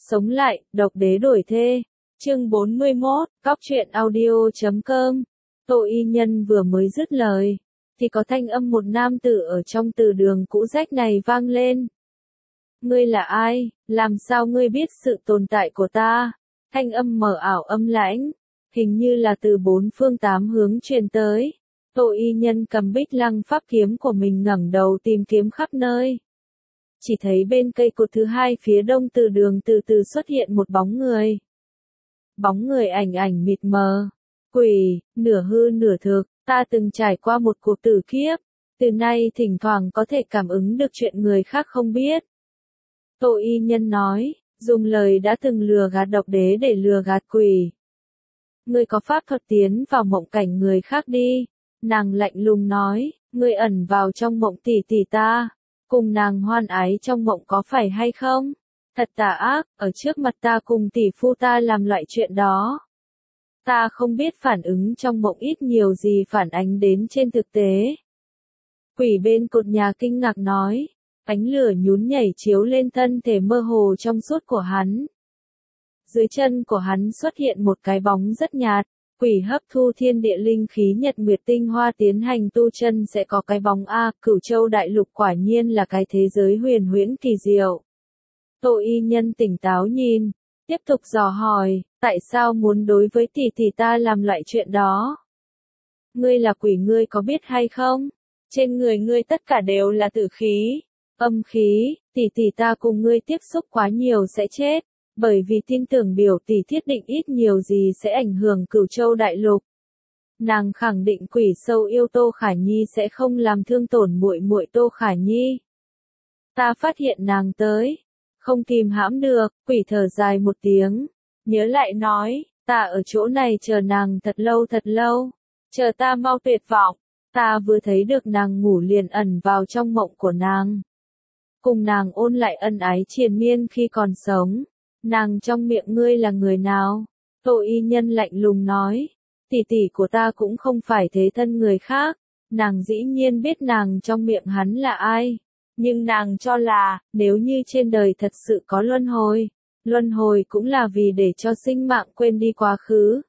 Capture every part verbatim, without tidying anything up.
Sống lại, độc đế đổi thê. Chương bốn mươi mốt, cóc truyện audio chấm com. Tô Y Nhân vừa mới dứt lời, thì có thanh âm một nam tử ở trong từ đường cũ rách này vang lên. Ngươi là ai, làm sao ngươi biết sự tồn tại của ta? Thanh âm mờ ảo âm lãnh, hình như là từ bốn phương tám hướng truyền tới. Tô Y Nhân cầm bích lăng pháp kiếm của mình ngẩng đầu tìm kiếm khắp nơi. Chỉ thấy bên cây cột thứ hai phía đông từ đường từ từ xuất hiện một bóng người. Bóng người ảnh ảnh mịt mờ, quỷ, nửa hư nửa thực, ta từng trải qua một cuộc tử kiếp, từ nay thỉnh thoảng có thể cảm ứng được chuyện người khác không biết. Tô Y Nhân nói, dùng lời đã từng lừa gạt độc đế để lừa gạt quỷ. Ngươi có pháp thuật tiến vào mộng cảnh người khác đi. Nàng lạnh lùng nói, ngươi ẩn vào trong mộng tỷ tỷ ta, cùng nàng hoan ái trong mộng có phải hay không? Thật tà ác, ở trước mặt ta cùng tỷ phu ta làm loại chuyện đó. Ta không biết phản ứng trong mộng ít nhiều gì phản ánh đến trên thực tế. Quỷ bên cột nhà kinh ngạc nói, ánh lửa nhún nhảy chiếu lên thân thể mơ hồ trong suốt của hắn. Dưới chân của hắn xuất hiện một cái bóng rất nhạt. Quỷ hấp thu thiên địa linh khí nhật nguyệt tinh hoa tiến hành tu chân sẽ có cái bóng A, Cửu Châu đại lục quả nhiên là cái thế giới huyền huyễn kỳ diệu. Tô Y Nhân tỉnh táo nhìn, tiếp tục dò hỏi, tại sao muốn đối với tỷ tỷ ta làm loại chuyện đó? Ngươi là quỷ, ngươi có biết hay không? Trên người ngươi tất cả đều là tử khí, âm khí, tỷ tỷ ta cùng ngươi tiếp xúc quá nhiều sẽ chết. Bởi vì tin tưởng biểu tỷ thiết định ít nhiều gì sẽ ảnh hưởng Cửu Châu đại lục. Nàng khẳng định quỷ sâu yêu Tô Khả Nhi sẽ không làm thương tổn muội muội Tô Khả Nhi. Ta phát hiện nàng tới, không kìm hãm được, quỷ thở dài một tiếng, nhớ lại nói, ta ở chỗ này chờ nàng thật lâu thật lâu, chờ ta mau tuyệt vọng, ta vừa thấy được nàng ngủ liền ẩn vào trong mộng của nàng. Cùng nàng ôn lại ân ái triền miên khi còn sống. Nàng trong miệng ngươi là người nào? Tô Y Nhân lạnh lùng nói, tỷ tỷ của ta cũng không phải thế thân người khác, nàng dĩ nhiên biết nàng trong miệng hắn là ai, nhưng nàng cho là, nếu như trên đời thật sự có luân hồi, luân hồi cũng là vì để cho sinh mạng quên đi quá khứ.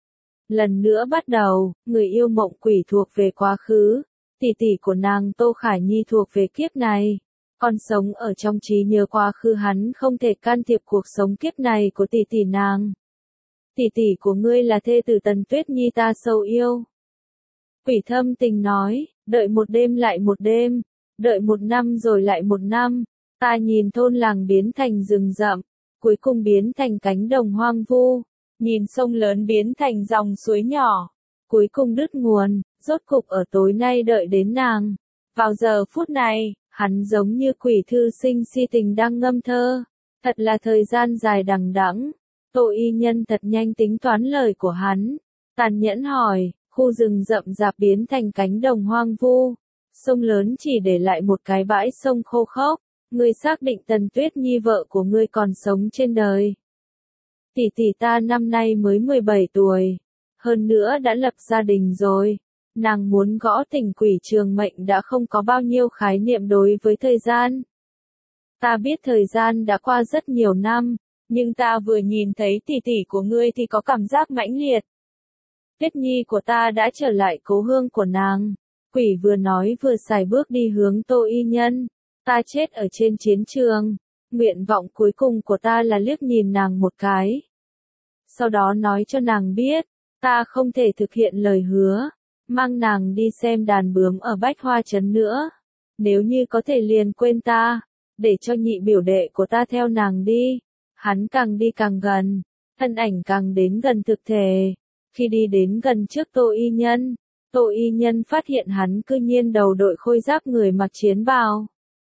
Lần nữa bắt đầu, người yêu mộng quỷ thuộc về quá khứ, tỷ tỷ của nàng Tô Khả Nhi thuộc về kiếp này. Còn sống ở trong trí nhớ quá khứ hắn không thể can thiệp cuộc sống kiếp này của tỷ tỷ nàng. Tỷ tỷ của ngươi là thê tử Tần Tuyết Nhi ta sâu yêu. Quỷ thâm tình nói, đợi một đêm lại một đêm, đợi một năm rồi lại một năm, ta nhìn thôn làng biến thành rừng rậm, cuối cùng biến thành cánh đồng hoang vu, nhìn sông lớn biến thành dòng suối nhỏ, cuối cùng đứt nguồn, rốt cục ở tối nay đợi đến nàng. Vào giờ phút này, hắn giống như quỷ thư sinh si tình đang ngâm thơ, thật là thời gian dài đằng đẵng. Tô Y Nhân thật nhanh tính toán lời của hắn, tàn nhẫn hỏi, khu rừng rậm rạp biến thành cánh đồng hoang vu, sông lớn chỉ để lại một cái bãi sông khô khốc, ngươi xác định Tần Tuyết Nhi vợ của ngươi còn sống trên đời. Tỷ tỷ ta năm nay mới mười bảy tuổi, hơn nữa đã lập gia đình rồi. Nàng muốn gõ tỉnh quỷ trường mệnh đã không có bao nhiêu khái niệm đối với thời gian. Ta biết thời gian đã qua rất nhiều năm, nhưng ta vừa nhìn thấy tỷ tỷ của ngươi thì có cảm giác mãnh liệt. Tuyết Nhi của ta đã trở lại cố hương của nàng. Quỷ vừa nói vừa xài bước đi hướng Tô Y Nhân. Ta chết ở trên chiến trường. Nguyện vọng cuối cùng của ta là liếc nhìn nàng một cái. Sau đó nói cho nàng biết, ta không thể thực hiện lời hứa. Mang nàng đi xem đàn bướm ở Bách Hoa Trấn nữa. Nếu như có thể liền quên ta, để cho nhị biểu đệ của ta theo nàng đi. Hắn càng đi càng gần, thân ảnh càng đến gần thực thể. Khi đi đến gần trước Tô Y Nhân, Tô Y Nhân phát hiện hắn cư nhiên đầu đội khôi giáp người mặc chiến bào.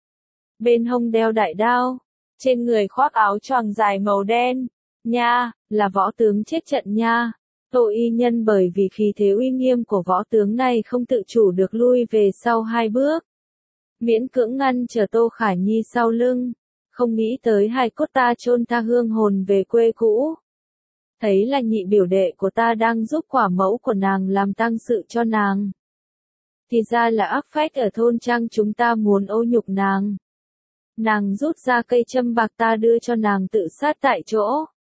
Bên hông đeo đại đao, trên người khoác áo choàng dài màu đen. Nha, là võ tướng chết trận nha. Tô Y Nhân bởi vì khí thế uy nghiêm của võ tướng này không tự chủ được lui về sau hai bước. Miễn cưỡng ngăn chờ Tô Khả Nhi sau lưng. Không nghĩ tới hài cốt ta chôn tha hương hồn về quê cũ. Thấy là nhị biểu đệ của ta đang giúp quả mẫu của nàng làm tang sự cho nàng. Thì ra là ác phách ở thôn trang chúng ta muốn ô nhục nàng. Nàng rút ra cây châm bạc ta đưa cho nàng tự sát tại chỗ.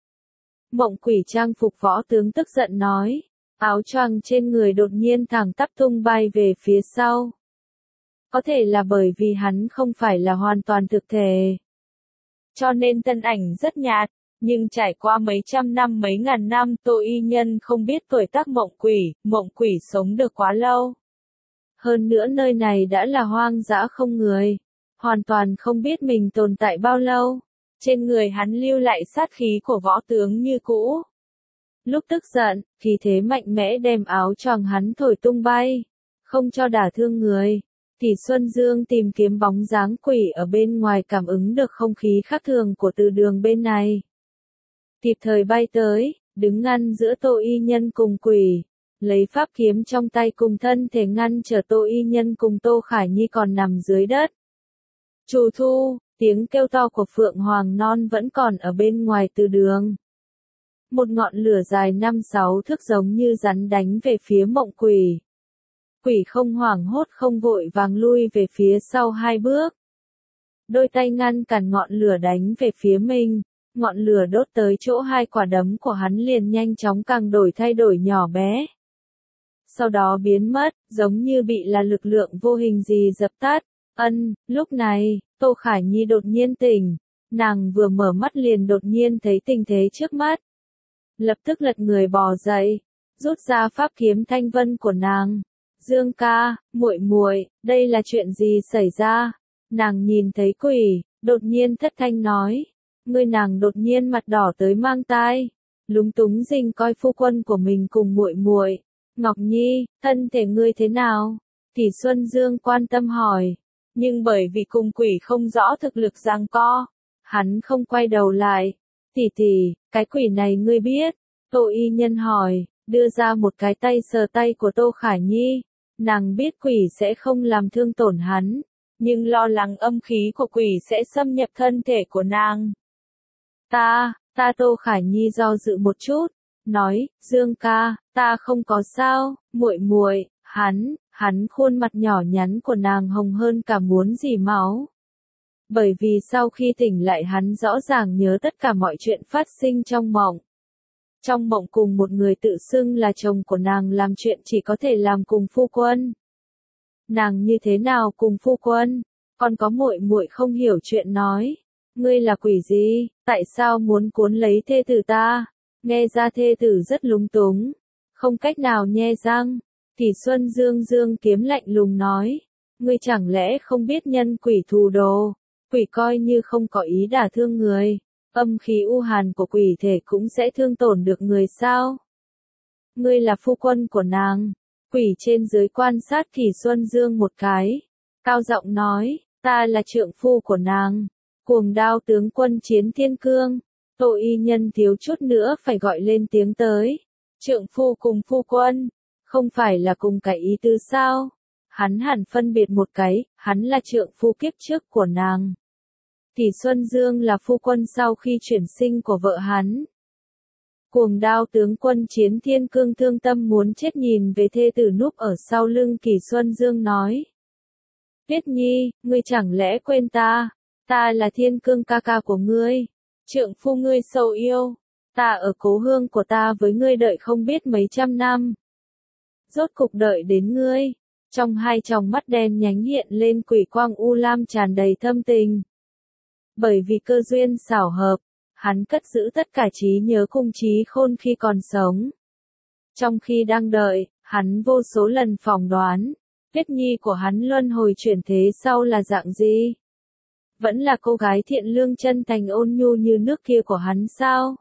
Mộng quỷ trang phục võ tướng tức giận nói, áo choàng trên người đột nhiên thẳng tắp tung bay về phía sau. Có thể là bởi vì hắn không phải là hoàn toàn thực thể, cho nên thân ảnh rất nhạt, nhưng trải qua mấy trăm năm mấy ngàn năm Tô Y Nhân không biết tuổi tác mộng quỷ, mộng quỷ sống được quá lâu. Hơn nữa nơi này đã là hoang dã không người, hoàn toàn không biết mình tồn tại bao lâu. Trên người hắn lưu lại sát khí của võ tướng như cũ. Lúc tức giận, khí thế mạnh mẽ đem áo choàng hắn thổi tung bay, không cho đả thương người. Thì Xuân Dương tìm kiếm bóng dáng quỷ ở bên ngoài cảm ứng được không khí khác thường của từ đường bên này. Kịp thời bay tới, đứng ngăn giữa Tô Y Nhân cùng quỷ, lấy pháp kiếm trong tay cùng thân thể ngăn trở Tô Y Nhân cùng Tô Khải Nhi còn nằm dưới đất. Trù thu, tiếng kêu to của Phượng Hoàng Non vẫn còn ở bên ngoài từ đường. Một ngọn lửa dài năm sáu thước giống như rắn đánh về phía mộng quỷ. Quỷ không hoảng hốt không vội vàng lui về phía sau hai bước. Đôi tay ngăn cản ngọn lửa đánh về phía mình, ngọn lửa đốt tới chỗ hai quả đấm của hắn liền nhanh chóng càng đổi thay đổi nhỏ bé. Sau đó biến mất, giống như bị là lực lượng vô hình gì dập tắt. Ân, lúc này, Tô Khải Nhi đột nhiên tỉnh, nàng vừa mở mắt liền đột nhiên thấy tình thế trước mắt. Lập tức lật người bò dậy, rút ra pháp kiếm thanh vân của nàng. Dương ca, muội muội, đây là chuyện gì xảy ra? Nàng nhìn thấy quỷ, đột nhiên thất thanh nói. Ngươi nàng đột nhiên mặt đỏ tới mang tai, lúng túng rình coi phu quân của mình cùng muội muội. Ngọc Nhi, thân thể ngươi thế nào? Tỷ Xuân Dương quan tâm hỏi. Nhưng bởi vì cùng quỷ không rõ thực lực giằng co, hắn không quay đầu lại. Tỷ tỷ, cái quỷ này ngươi biết? Tô Y Nhân hỏi, đưa ra một cái tay sờ tay của Tô Khải Nhi. Nàng biết quỷ sẽ không làm thương tổn hắn, nhưng lo lắng âm khí của quỷ sẽ xâm nhập thân thể của nàng. Ta, ta Tô Khải Nhi do dự một chút, nói, Dương ca, ta không có sao, muội muội, hắn, hắn khuôn mặt nhỏ nhắn của nàng hồng hơn cả muốn dỉ máu. Bởi vì sau khi tỉnh lại hắn rõ ràng nhớ tất cả mọi chuyện phát sinh trong mộng. Trong mộng cùng một người tự xưng là chồng của nàng làm chuyện chỉ có thể làm cùng phu quân. Nàng như thế nào cùng phu quân? Còn có muội muội không hiểu chuyện nói. Ngươi là quỷ gì? Tại sao muốn cuốn lấy thê tử ta? Nghe ra thê tử rất lúng túng. Không cách nào nhe răng. Thì Xuân Dương Dương kiếm lạnh lùng nói. Ngươi chẳng lẽ không biết nhân quỷ thù đồ? Quỷ coi như không có ý đả thương người. Âm khí u hàn của quỷ thể cũng sẽ thương tổn được người sao? Ngươi là phu quân của nàng. Quỷ trên dưới quan sát Thì Xuân Dương một cái. Cao giọng nói, ta là trượng phu của nàng. Cuồng đao tướng quân chiến thiên cương. Tô Y Nhân thiếu chút nữa phải gọi lên tiếng tới. Trượng phu cùng phu quân. Không phải là cùng cái ý tứ sao? Hắn hẳn phân biệt một cái, hắn là trượng phu kiếp trước của nàng. Thì Xuân Dương là phu quân sau khi chuyển sinh của vợ hắn. Cuồng đao tướng quân chiến thiên cương thương tâm muốn chết nhìn về thê tử núp ở sau lưng Kỳ Xuân Dương nói. Tuyết Nhi, ngươi chẳng lẽ quên ta? Ta là thiên cương ca ca của ngươi. Trượng phu ngươi sâu yêu. Ta ở cố hương của ta với ngươi đợi không biết mấy trăm năm. Rốt cục đợi đến ngươi. Trong hai tròng mắt đen nhánh hiện lên quỷ quang u lam tràn đầy thâm tình. Bởi vì cơ duyên xảo hợp, hắn cất giữ tất cả trí nhớ cùng trí khôn khi còn sống. Trong khi đang đợi, hắn vô số lần phỏng đoán, Tuyết Nhi của hắn luân hồi chuyển thế sau là dạng gì? Vẫn là cô gái thiện lương chân thành ôn nhu như nước kia của hắn sao?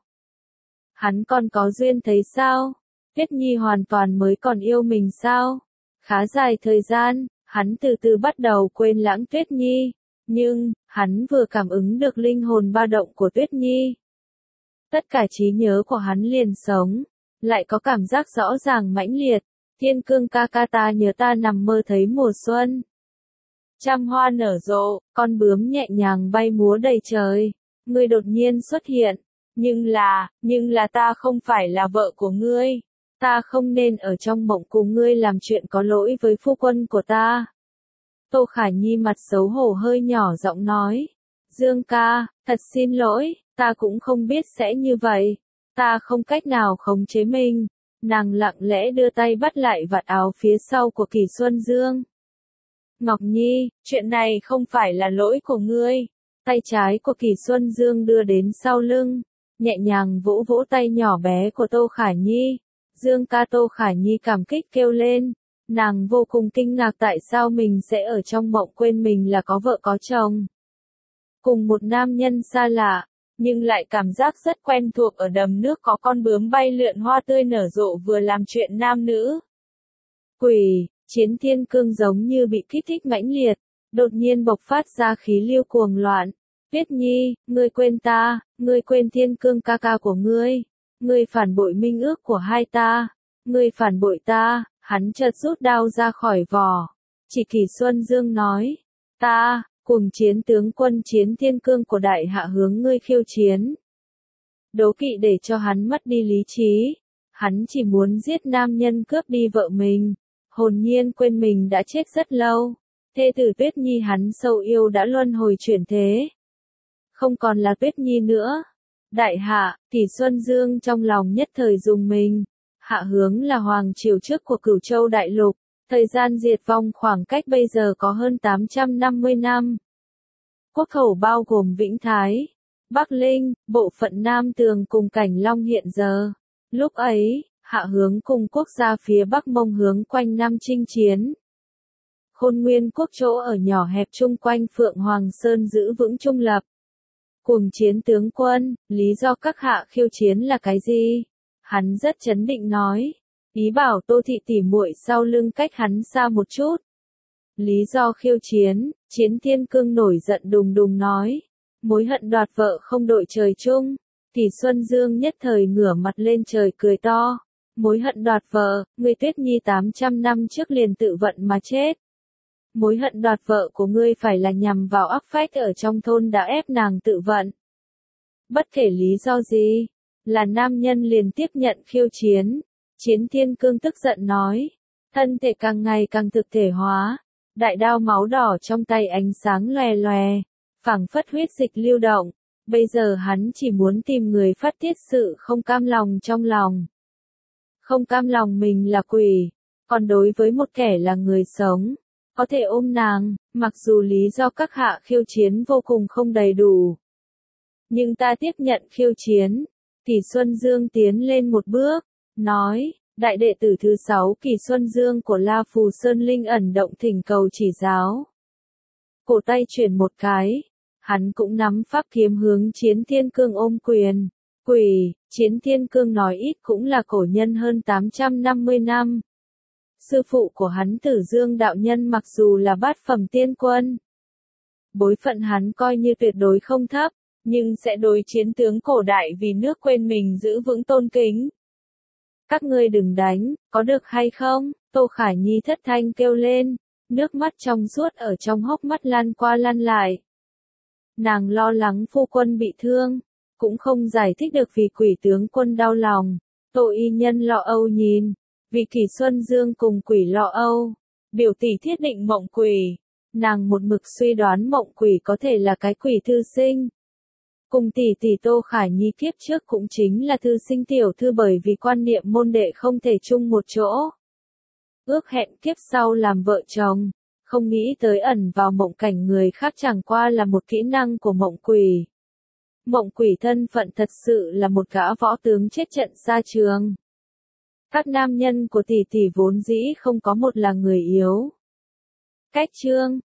Hắn còn có duyên thấy sao? Tuyết Nhi hoàn toàn mới còn yêu mình sao? Khá dài thời gian, hắn từ từ bắt đầu quên lãng Tuyết Nhi. Nhưng, hắn vừa cảm ứng được linh hồn ba động của Tuyết Nhi. Tất cả trí nhớ của hắn liền sống, lại có cảm giác rõ ràng mãnh liệt. Thiên cương ca ca ta nhớ ta nằm mơ thấy mùa xuân. Trăm hoa nở rộ, con bướm nhẹ nhàng bay múa đầy trời. Ngươi đột nhiên xuất hiện. Nhưng là, nhưng là ta không phải là vợ của ngươi. Ta không nên ở trong mộng cùng ngươi làm chuyện có lỗi với phu quân của ta. Tô Khải Nhi mặt xấu hổ hơi nhỏ giọng nói. Dương ca, thật xin lỗi, ta cũng không biết sẽ như vậy. Ta không cách nào khống chế mình. Nàng lặng lẽ đưa tay bắt lại vạt áo phía sau của Kỷ Xuân Dương. Ngọc Nhi, chuyện này không phải là lỗi của ngươi. Tay trái của Kỷ Xuân Dương đưa đến sau lưng, nhẹ nhàng vỗ vỗ tay nhỏ bé của Tô Khả Nhi. Dương ca, Tô Khả Nhi cảm kích kêu lên. Nàng vô cùng kinh ngạc tại sao mình sẽ ở trong mộng quên mình là có vợ có chồng. Cùng một nam nhân xa lạ, nhưng lại cảm giác rất quen thuộc ở đầm nước có con bướm bay lượn hoa tươi nở rộ vừa làm chuyện nam nữ. Quỷ, Chiến Thiên Cương giống như bị kích thích mãnh liệt, đột nhiên bộc phát ra khí lưu cuồng loạn. Tuyết Nhi, ngươi quên ta, ngươi quên Thiên Cương ca ca của ngươi, ngươi phản bội minh ước của hai ta, ngươi phản bội ta. Hắn chợt rút đao ra khỏi vỏ. Chỉ Kỷ Xuân Dương nói, ta, cùng chiến tướng quân Chiến Thiên Cương của đại hạ hướng ngươi khiêu chiến. Đố kỵ để cho hắn mất đi lý trí. Hắn chỉ muốn giết nam nhân cướp đi vợ mình. Hồn nhiên quên mình đã chết rất lâu. Thê tử Tuyết Nhi hắn sâu yêu đã luân hồi chuyển thế. Không còn là Tuyết Nhi nữa. Đại hạ, Kỷ Xuân Dương trong lòng nhất thời rùng mình. Hạ Hướng là hoàng triều trước của Cửu Châu Đại Lục, thời gian diệt vong khoảng cách bây giờ có hơn tám trăm năm mươi năm. Quốc khẩu bao gồm Vĩnh Thái, Bắc Linh, bộ phận Nam Tường cùng Cảnh Long hiện giờ. Lúc ấy, Hạ Hướng cùng quốc gia phía Bắc Mông hướng quanh Nam chinh chiến. Khôn Nguyên quốc chỗ ở nhỏ hẹp chung quanh Phượng Hoàng Sơn giữ vững trung lập. Cùng chiến tướng quân, lý do các hạ khiêu chiến là cái gì? Hắn rất chấn định nói, ý bảo Tô thị tỉ muội sau lưng cách hắn xa một chút. Lý do khiêu chiến, Chiến Thiên Cương nổi giận đùng đùng nói, mối hận đoạt vợ không đội trời chung. Kỷ Xuân Dương nhất thời ngửa mặt lên trời cười to, mối hận đoạt vợ, ngươi Tuyết Nhi tám trăm năm trước liền tự vận mà chết. Mối hận đoạt vợ của ngươi phải là nhằm vào áp phách ở trong thôn đã ép nàng tự vận. Bất kể lý do gì, là nam nhân liền tiếp nhận khiêu chiến. Chiến Thiên Cương tức giận nói, thân thể càng ngày càng thực thể hóa, đại đao máu đỏ trong tay ánh sáng lòe lòe, phảng phất huyết dịch lưu động. Bây giờ hắn chỉ muốn tìm người phát tiết sự không cam lòng trong lòng. Không cam lòng mình là quỷ, còn đối với một kẻ là người sống, có thể ôm nàng, mặc dù lý do các hạ khiêu chiến vô cùng không đầy đủ. Nhưng ta tiếp nhận khiêu chiến. Kỷ Xuân Dương tiến lên một bước, nói, đại đệ tử thứ sáu Kỷ Xuân Dương của La Phù Sơn Linh ẩn động thỉnh cầu chỉ giáo. Cổ tay chuyển một cái, hắn cũng nắm pháp kiếm hướng Chiến Thiên Cương ôm quyền. Quỷ, Chiến Thiên Cương nói ít cũng là cổ nhân hơn tám trăm năm mươi năm. Sư phụ của hắn Tử Dương đạo nhân mặc dù là bát phẩm tiên quân, bối phận hắn coi như tuyệt đối không thấp, nhưng sẽ đối chiến tướng cổ đại vì nước quên mình giữ vững tôn kính. Các ngươi đừng đánh, có được hay không? Tô Khả Nhi thất thanh kêu lên, nước mắt trong suốt ở trong hốc mắt lăn qua lăn lại. Nàng lo lắng phu quân bị thương, cũng không giải thích được vì quỷ tướng quân đau lòng. Tô y nhân lo âu nhìn, vì Kỷ Xuân Dương cùng quỷ lo âu. Biểu tỷ thiết định mộng quỷ, nàng một mực suy đoán mộng quỷ có thể là cái quỷ thư sinh. Cùng tỷ tỷ Tô Khả Nhi kiếp trước cũng chính là thư sinh tiểu thư bởi vì quan niệm môn đệ không thể chung một chỗ. Ước hẹn kiếp sau làm vợ chồng, không nghĩ tới ẩn vào mộng cảnh người khác chẳng qua là một kỹ năng của mộng quỷ. Mộng quỷ thân phận thật sự là một gã võ tướng chết trận xa trường. Các nam nhân của tỷ tỷ vốn dĩ không có một là người yếu. Cách chương